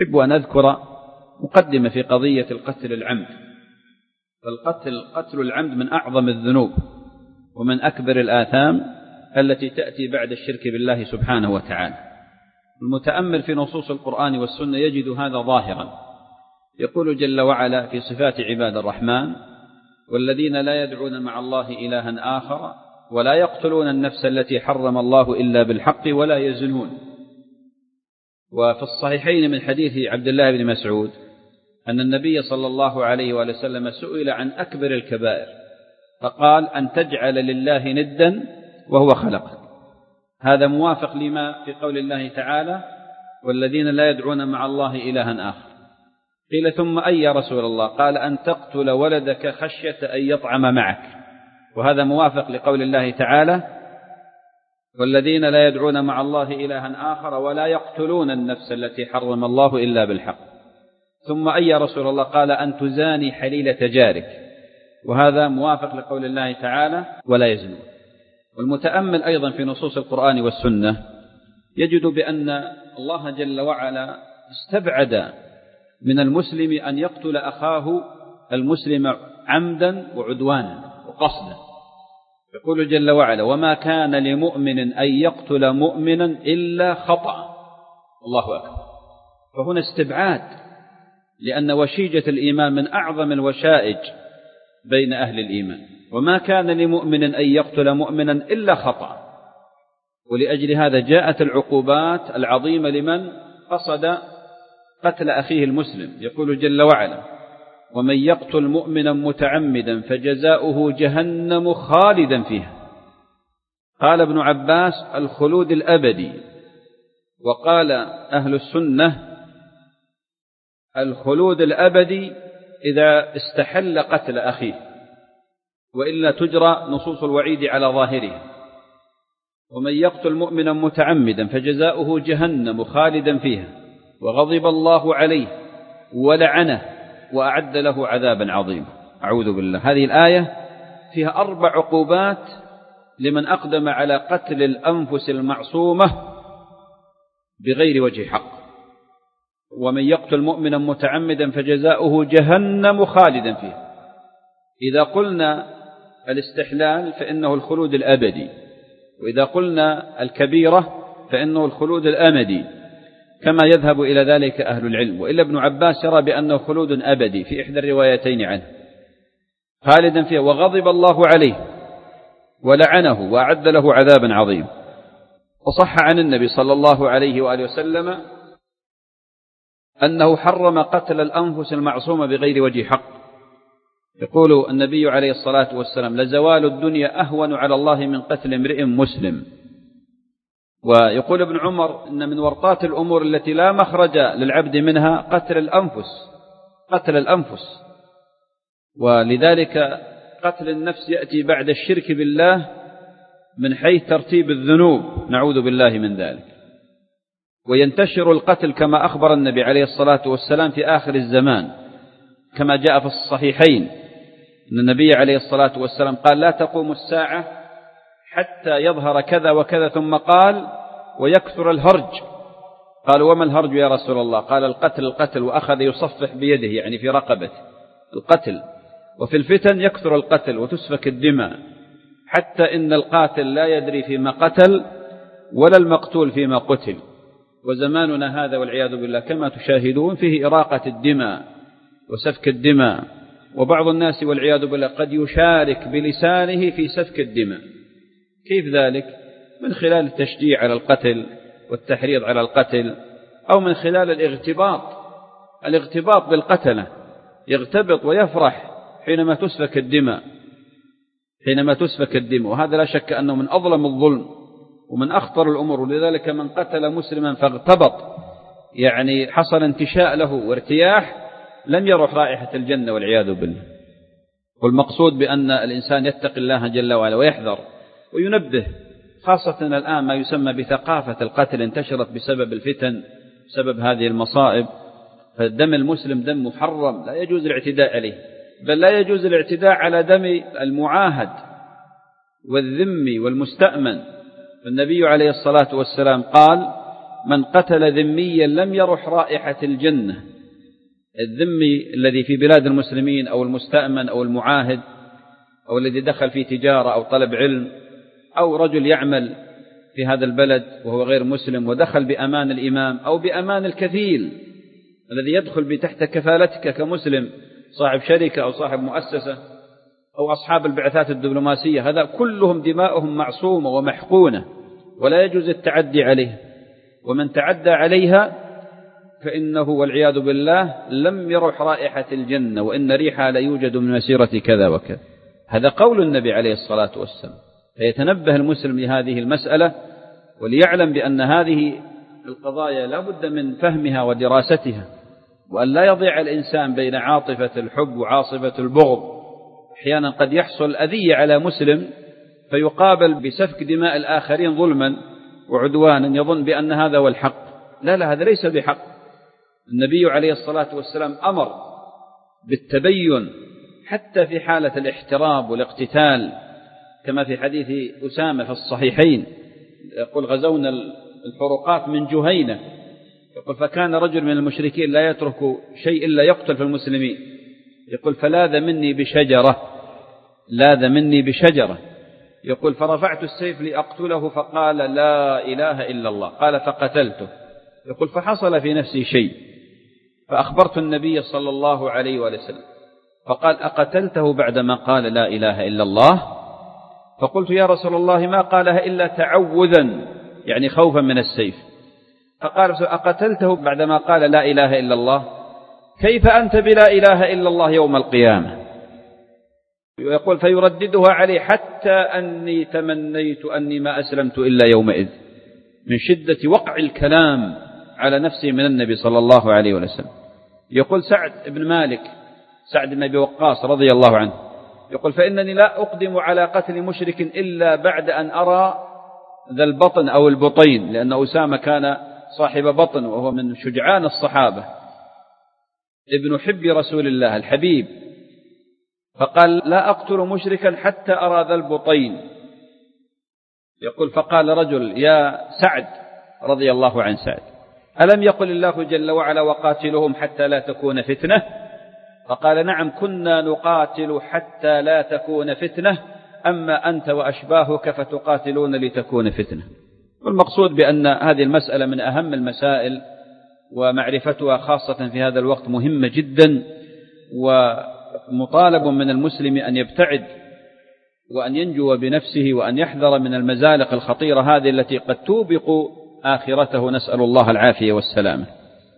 أحب أن أذكر مقدمة في قضية القتل العمد. قتل العمد من أعظم الذنوب ومن أكبر الآثام التي تأتي بعد الشرك بالله سبحانه وتعالى. المتأمل في نصوص القرآن والسنة يجد هذا ظاهرا. يقول جل وعلا في صفات عباد الرحمن: والذين لا يدعون مع الله إلها آخر ولا يقتلون النفس التي حرم الله إلا بالحق ولا يزنون. وفي الصحيحين من حديث عبد الله بن مسعود أن النبي صلى الله عليه وآله وسلم سئل عن أكبر الكبائر فقال: أن تجعل لله ندا وهو خلقك. هذا موافق لما في قول الله تعالى: والذين لا يدعون مع الله إلها آخر. قيل: ثم أي يا رسول الله؟ قال: أن تقتل ولدك خشية أن يطعم معك. وهذا موافق لقول الله تعالى: والذين لا يدعون مع الله إلها آخر ولا يقتلون النفس التي حرم الله إلا بالحق. ثم أي يا رسول الله؟ قال: أن تزاني حليلة جارك. وهذا موافق لقول الله تعالى: ولا يزنون. والمتأمل أيضا في نصوص القرآن والسنة يجد بأن الله جل وعلا استبعد من المسلم أن يقتل أخاه المسلم عمدا وعدوانا وقصدا. يقول جل وعلا: وما كان لمؤمن أن يقتل مؤمنا إلا خطأ. الله أكبر. فهنا استبعاد، لأن وشيجة الإيمان من أعظم الوشائج بين أهل الإيمان. وما كان لمؤمن أن يقتل مؤمنا إلا خطأ. ولأجل هذا جاءت العقوبات العظيمة لمن قصد قتل أخيه المسلم. يقول جل وعلا: ومن يقتل مؤمنا متعمدا فجزاؤه جهنم خالدا فيها. قال ابن عباس: الخلود الأبدي. وقال أهل السنة: الخلود الأبدي إذا استحل قتل أخيه، وإلا تجرى نصوص الوعيد على ظاهره. ومن يقتل مؤمنا متعمدا فجزاؤه جهنم خالدا فيها وغضب الله عليه ولعنه وأعد له عذابا عظيما. أعوذ بالله. هذه الآية فيها 4 عقوبات لمن أقدم على قتل الأنفس المعصومة بغير وجه حق. ومن يقتل مؤمنا متعمدا فجزاؤه جهنم خالدا فيها. إذا قلنا الاستحلال فإنه الخلود الأبدي، وإذا قلنا الكبيرة فإنه الخلود الأمدي، كما يذهب إلى ذلك أهل العلم. وإلا ابن عباس يرى بأنه خلود أبدي في إحدى الروايتين عنه، خالدا فيها وغضب الله عليه ولعنه وأعد له عذابا عظيما. وصح عن النبي صلى الله عليه وآله وسلم أنه حرم قتل الأنفس المعصومة بغير وجه حق. يقول النبي عليه الصلاة والسلام: لزوال الدنيا أهون على الله من قتل امرئ مسلم. ويقول ابن عمر: إن من ورطات الأمور التي لا مخرج للعبد منها قتل الأنفس. ولذلك قتل النفس يأتي بعد الشرك بالله من حيث ترتيب الذنوب، نعوذ بالله من ذلك. وينتشر القتل كما أخبر النبي عليه الصلاة والسلام في آخر الزمان، كما جاء في الصحيحين أن النبي عليه الصلاة والسلام قال: لا تقوم الساعة حتى يظهر كذا وكذا، ثم قال: ويكثر الهرج. قالوا: وما الهرج يا رسول الله؟ قال: القتل. وأخذ يصفح بيده يعني في رقبته القتل. وفي الفتن يكثر القتل وتسفك الدماء، حتى إن القاتل لا يدري فيما قتل ولا المقتول فيما قتل. وزماننا هذا والعياذ بالله كما تشاهدون فيه إراقة الدماء وسفك الدماء. وبعض الناس والعياذ بالله قد يشارك بلسانه في سفك الدماء. كيف ذلك؟ من خلال التشجيع على القتل والتحريض على القتل، أو من خلال الاغتباط بالقتلة، يغتبط ويفرح حينما تسفك الدماء. وهذا لا شك أنه من أظلم الظلم ومن أخطر الأمور. ولذلك من قتل مسلما فاغتبط يعني حصل انتشاء له وارتياح، لم يرح رائحة الجنة والعياذ بالله. والمقصود بأن الإنسان يتقي الله جل وعلا ويحذر وينبه، خاصة الآن ما يسمى بثقافة القتل انتشرت بسبب الفتن، بسبب هذه المصائب. فالدم المسلم دم محرم لا يجوز الاعتداء عليه، بل لا يجوز الاعتداء على دم المعاهد والذمي والمستأمن. فالنبي عليه الصلاة والسلام قال: من قتل ذميا لم يرح رائحة الجنة. الذمي الذي في بلاد المسلمين أو المستأمن أو المعاهد أو الذي دخل في تجارة أو طلب علم أو رجل يعمل في هذا البلد وهو غير مسلم ودخل بأمان الإمام أو بأمان الكفيل الذي يدخل تحت كفالتك كمسلم، صاحب شركة أو صاحب مؤسسة أو أصحاب البعثات الدبلوماسية، هذا كلهم دماؤهم معصومة ومحقونة ولا يجوز التعدي عليه، ومن تعدى عليها فإنه والعياذ بالله لم يرح رائحة الجنة، وإن ريحها لا يوجد من مسيرة كذا وكذا. هذا قول النبي عليه الصلاة والسلام. فيتنبه المسلم لهذه المسألة وليعلم بأن هذه القضايا لا بد من فهمها ودراستها، وأن لا يضيع الإنسان بين عاطفة الحب وعاصفة البغض. أحيانا قد يحصل أذية على مسلم فيقابل بسفك دماء الآخرين ظلما وعدوانا يظن بأن هذا هو الحق. لا، هذا ليس بحق. النبي عليه الصلاة والسلام أمر بالتبين حتى في حالة الاحتراب والاقتتال، كما في حديث أسامة في الصحيحين يقول غزونا الحرقات من جهينة، يقول فكان رجل من المشركين لا يترك شيء إلا يقتل في المسلمين، يقول فلاذ مني بشجرة، يقول فرفعت السيف لأقتله فقال لا إله إلا الله، قال فقتلته، يقول فحصل في نفسي شيء فأخبرت النبي صلى الله عليه وسلم فقال أقتلته بعدما قال لا إله إلا الله؟ فقلت يا رسول الله ما قالها إلا تعوذا، يعني خوفا من السيف. فقال أقتلته بعدما قال لا إله إلا الله؟ كيف أنت بلا إله إلا الله يوم القيامة؟ ويقول فيرددها عليه حتى أني تمنيت أني ما أسلمت إلا يومئذ، من شدة وقع الكلام على نفسه من النبي صلى الله عليه وسلم. يقول سعد بن أبي وقاص رضي الله عنه يقول فإنني لا أقدم على قتل مشرك إلا بعد أن أرى ذا البطن أو البطين، لأن أسامة كان صاحب بطن وهو من شجعان الصحابة ابن حب رسول الله الحبيب، فقال لا أقتل مشركا حتى أرى ذا البطين. يقول فقال رجل يا سعد رضي الله عن سعد ألم يقل الله جل وعلا وقاتلهم حتى لا تكون فتنة؟ فقال نعم كنا نقاتل حتى لا تكون فتنة، أما أنت وأشباهك فتقاتلون لتكون فتنة. والمقصود بأن هذه المسألة من أهم المسائل، ومعرفتها خاصة في هذا الوقت مهمة جدا، ومطالب من المسلم أن يبتعد وأن ينجو بنفسه وأن يحذر من المزالق الخطيرة هذه التي قد توبق آخرته، نسأل الله العافية والسلامة.